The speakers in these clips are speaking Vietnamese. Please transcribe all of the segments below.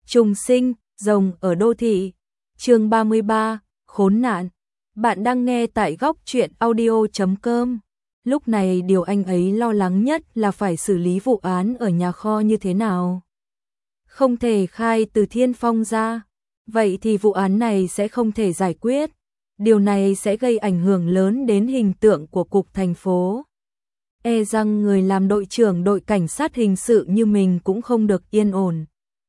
Trùng sinh, rồng ở đô thị. Chương 33, khốn nạn. Bạn đang nghe tại góc truyện audio.com. Lúc này điều anh ấy lo lắng nhất là phải xử lý vụ án ở nhà kho như thế nào. Không thể khai Từ Thiên Phong ra, vậy thì vụ án này sẽ không thể giải quyết. Điều này sẽ gây ảnh hưởng lớn đến hình tượng của cục thành phố. E rằng người làm đội trưởng đội cảnh sát hình sự như mình cũng không được yên ổn.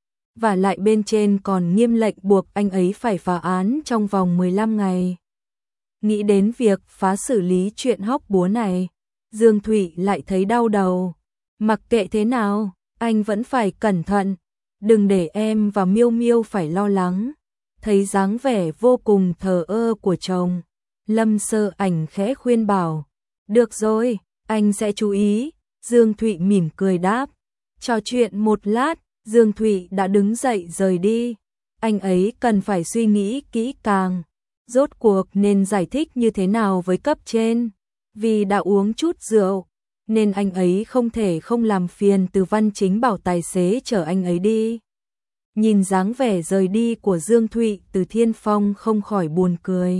Và lại bên trên còn nghiêm lệnh buộc anh ấy phải phá án trong vòng 15 ngày. Nghĩ đến việc phá xử lý chuyện hóc búa này, Dương Thụy lại thấy đau đầu. Mặc kệ thế nào, anh vẫn phải cẩn thận, đừng để em và Miêu Miêu phải lo lắng. Thấy dáng vẻ vô cùng thờ ơ của chồng, Lâm Sơ Ảnh khẽ khuyên bảo. Được rồi, anh sẽ chú ý. Dương Thụy mỉm cười đáp. Trò chuyện một lát, Dương Thụy đã đứng dậy rời đi. Anh ấy cần phải suy nghĩ kỹ càng. Rốt cuộc nên giải thích như thế nào với cấp trên. Vì đã uống chút rượu, nên anh ấy không thể không làm phiền Từ Văn Chính bảo tài xế chở anh ấy đi. Nhìn dáng vẻ rời đi của Dương Thụy, Từ Thiên Phong không khỏi buồn cười.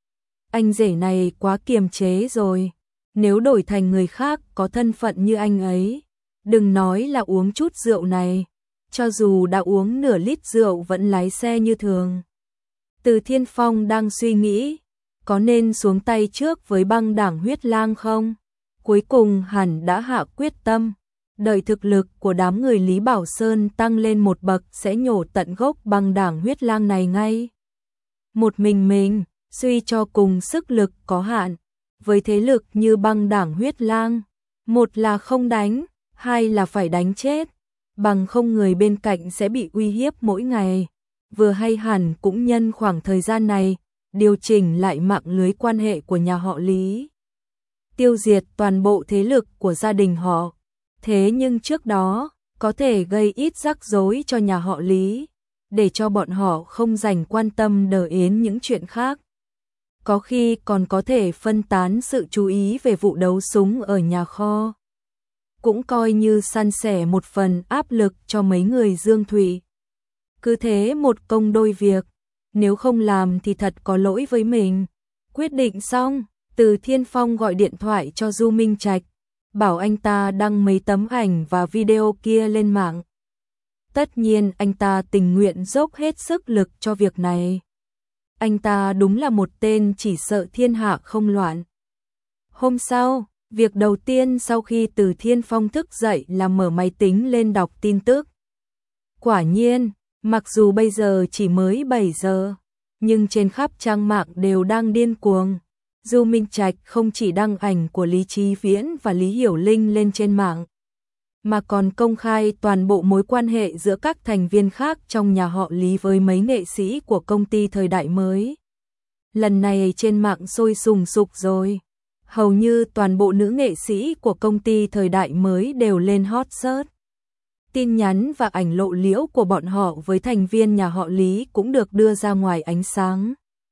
Anh rể này quá kiềm chế rồi. Nếu đổi thành người khác có thân phận như anh ấy, đừng nói là uống chút rượu này, cho dù đã uống nửa lít rượu vẫn lái xe như thường. Từ Thiên Phong đang suy nghĩ, có nên xuống tay trước với băng đảng Huyết Lang không? Cuối cùng hẳn đã hạ quyết tâm, đợi thực lực của đám người Lý Bảo Sơn tăng lên một bậc sẽ nhổ tận gốc băng đảng Huyết Lang này ngay. Một mình, suy cho cùng sức lực có hạn. Với thế lực như băng đảng Huyết Lang, một là không đánh, hai là phải đánh chết, bằng không người bên cạnh sẽ bị uy hiếp mỗi ngày. Vừa hay hẳn cũng nhân khoảng thời gian này, điều chỉnh lại mạng lưới quan hệ của nhà họ Lý. Tiêu diệt toàn bộ thế lực của gia đình họ. Thế nhưng trước đó, có thể gây ít rắc rối cho nhà họ Lý, để cho bọn họ không dành quan tâm đờ yến những chuyện khác. Có khi còn có thể phân tán sự chú ý về vụ đấu súng ở nhà kho. Cũng coi như san sẻ một phần áp lực cho mấy người Dương Thụy. Cứ thế một công đôi việc, nếu không làm thì thật có lỗi với mình. Quyết định xong, Từ Thiên Phong gọi điện thoại cho Du Minh Trạch, bảo anh ta đăng mấy tấm ảnh và video kia lên mạng. Tất nhiên anh ta tình nguyện dốc hết sức lực cho việc này. Anh ta đúng là một tên chỉ sợ thiên hạ không loạn. Hôm sau, việc đầu tiên sau khi Từ Thiên Phong thức dậy là mở máy tính lên đọc tin tức. Quả nhiên, mặc dù bây giờ chỉ mới 7 giờ, nhưng trên khắp trang mạng đều đang điên cuồng. Du Minh Trạch không chỉ đăng ảnh của Lý Chí Viễn và Lý Hiểu Linh lên trên mạng, mà còn công khai toàn bộ mối quan hệ giữa các thành viên khác trong nhà họ Lý với mấy nghệ sĩ của công ty thời đại mới. Lần này trên mạng sôi sùng sục rồi. Hầu như toàn bộ nữ nghệ sĩ của công ty thời đại mới đều lên hot search. Tin nhắn và ảnh lộ liễu của bọn họ với thành viên nhà họ Lý cũng được đưa ra ngoài ánh sáng,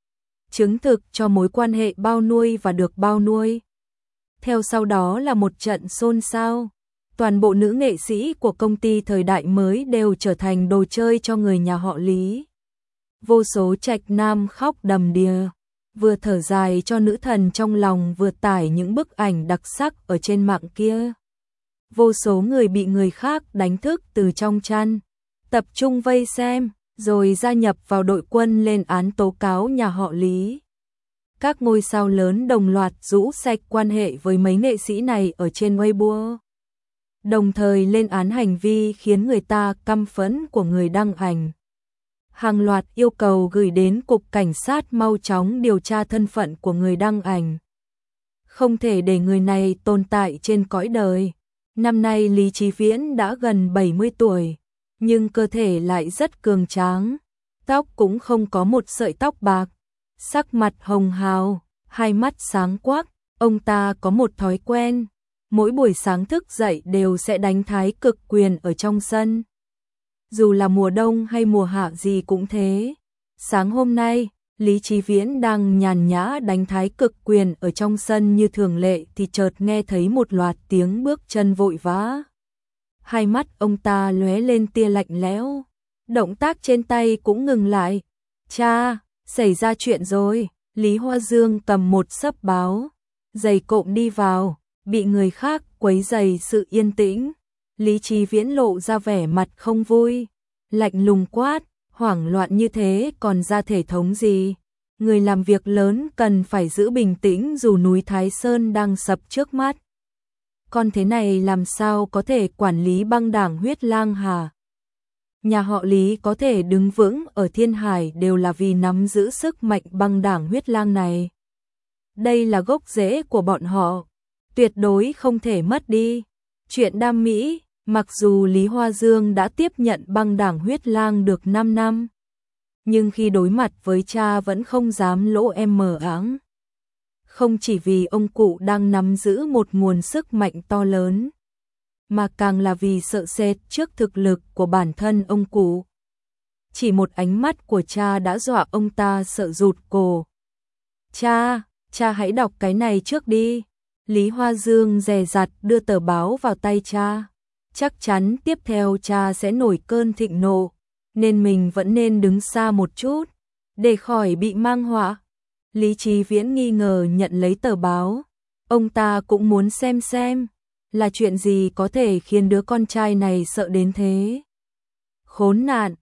chứng thực cho mối quan hệ bao nuôi và được bao nuôi. Theo sau đó là một trận xôn xao. Toàn bộ nữ nghệ sĩ của công ty thời đại mới đều trở thành đồ chơi cho người nhà họ Lý. Vô số trạch nam khóc đầm đìa, vừa thở dài cho nữ thần trong lòng vừa tải những bức ảnh đặc sắc ở trên mạng kia. Vô số người bị người khác đánh thức từ trong chăn, tập trung vây xem, rồi gia nhập vào đội quân lên án tố cáo nhà họ Lý. Các ngôi sao lớn đồng loạt rũ sạch quan hệ với mấy nghệ sĩ này ở trên Weibo, đồng thời lên án hành vi khiến người ta căm phẫn của người đăng ảnh. Hàng loạt yêu cầu gửi đến cục cảnh sát mau chóng điều tra thân phận của người đăng ảnh. Không thể để người này tồn tại trên cõi đời. Năm nay Lý Chí Viễn đã gần 70 tuổi, nhưng cơ thể lại rất cường tráng. Tóc cũng không có một sợi tóc bạc, sắc mặt hồng hào, hai mắt sáng quắc. Ông ta có một thói quen, mỗi buổi sáng thức dậy đều sẽ đánh thái cực quyền ở trong sân. Dù là mùa đông hay mùa hạ gì cũng thế. Sáng hôm nay, Lý Chí Viễn đang nhàn nhã đánh thái cực quyền ở trong sân như thường lệ thì chợt nghe thấy một loạt tiếng bước chân vội vã. Hai mắt ông ta lóe lên tia lạnh lẽo. động tác trên tay cũng ngừng lại. Cha, xảy ra chuyện rồi. Lý Hoa Dương cầm một xấp báo, giày cộm đi vào, bị người khác quấy rầy sự yên tĩnh. Lý Chí Viễn lộ ra vẻ mặt không vui, lạnh lùng quát, hoảng loạn như thế còn ra thể thống gì? Người làm việc lớn cần phải giữ bình tĩnh dù núi Thái Sơn đang sập trước mắt. Con thế này làm sao có thể quản lý băng đảng Huyết Lang hả? Nhà họ Lý có thể đứng vững ở Thiên Hải đều là vì nắm giữ sức mạnh băng đảng Huyết Lang này. Đây là gốc rễ của bọn họ, tuyệt đối không thể mất đi. Chuyện đam mỹ, mặc dù Lý Hoa Dương đã tiếp nhận băng đảng Huyết Lang được 5 năm, nhưng khi đối mặt với cha vẫn không dám lỗ em mờ áng. Không chỉ vì ông cụ đang nắm giữ một nguồn sức mạnh to lớn, mà càng là vì sợ sệt trước thực lực của bản thân ông cụ. Chỉ một ánh mắt của cha đã dọa ông ta sợ rụt cổ. Cha hãy đọc cái này trước đi. Lý Hoa Dương dè dặt đưa tờ báo vào tay cha. Chắc chắn tiếp theo cha sẽ nổi cơn thịnh nộ, nên mình vẫn nên đứng xa một chút, để khỏi bị mang họa. Lý Chí Viễn nghi ngờ nhận lấy tờ báo. Ông ta cũng muốn xem là chuyện gì có thể khiến đứa con trai này sợ đến thế. Khốn nạn,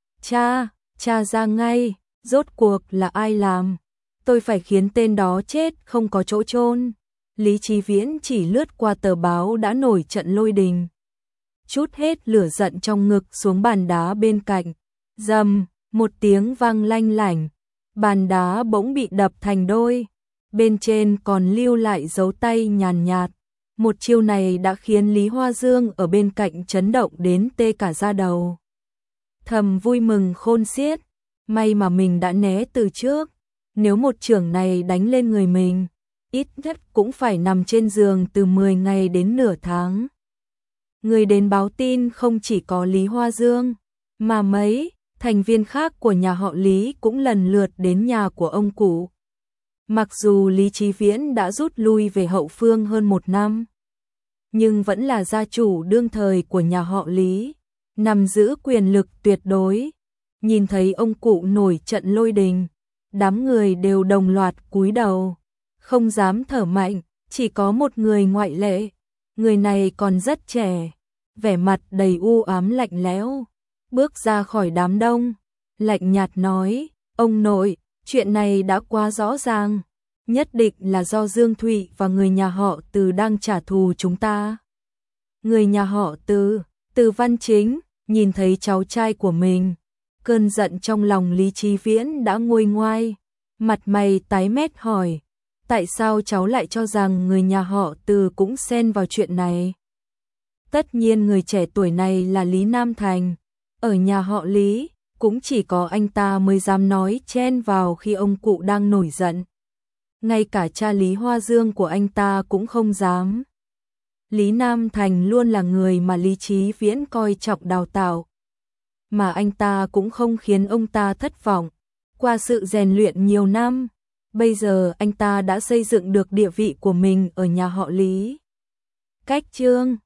cha ra ngay, rốt cuộc là ai làm? Tôi phải khiến tên đó chết không có chỗ chôn. Lý Chí Viễn chỉ lướt qua tờ báo đã nổi trận lôi đình, trút hết lửa giận trong ngực xuống bàn đá bên cạnh. Rầm, một tiếng vang lanh lảnh, bàn đá bỗng bị đập thành đôi, bên trên còn lưu lại dấu tay nhàn nhạt. Một chiêu này đã khiến Lý Hoa Dương ở bên cạnh chấn động đến tê cả da đầu. Thầm vui mừng khôn xiết, may mà mình đã né từ trước, nếu một chưởng này đánh lên người mình, ít nhất cũng phải nằm trên giường từ 10 ngày đến nửa tháng. Người đến báo tin không chỉ có Lý Hoa Dương, mà mấy thành viên khác của nhà họ Lý cũng lần lượt đến nhà của ông cụ. Mặc dù Lý Chí Viễn đã rút lui về hậu phương hơn 1 năm, nhưng vẫn là gia chủ đương thời của nhà họ Lý, nắm giữ quyền lực tuyệt đối. Nhìn thấy ông cụ nổi trận lôi đình, đám người đều đồng loạt cúi đầu, không dám thở mạnh, chỉ có một người ngoại lệ. Người này còn rất trẻ, vẻ mặt đầy u ám lạnh lẽo, bước ra khỏi đám đông, lạnh nhạt nói, ông nội, chuyện này đã quá rõ ràng, nhất định là do Dương Thụy và người nhà họ Từ đang trả thù chúng ta. Người nhà họ Từ, Từ Văn Chính, nhìn thấy cháu trai của mình, cơn giận trong lòng Lý Chí Viễn đã nguôi ngoai, mặt mày tái mét hỏi, tại sao cháu lại cho rằng người nhà họ Từ cũng xen vào chuyện này? Tất nhiên người trẻ tuổi này là Lý Nam Thành, ở nhà họ Lý, cũng chỉ có anh ta mới dám nói chen vào khi ông cụ đang nổi giận. Ngay cả cha Lý Hoa Dương của anh ta cũng không dám. Lý Nam Thành luôn là người mà Lý Chí Viễn coi trọng đào tạo, mà anh ta cũng không khiến ông ta thất vọng. Qua sự rèn luyện nhiều năm, bây giờ anh ta đã xây dựng được địa vị của mình ở nhà họ Lý. Cách chương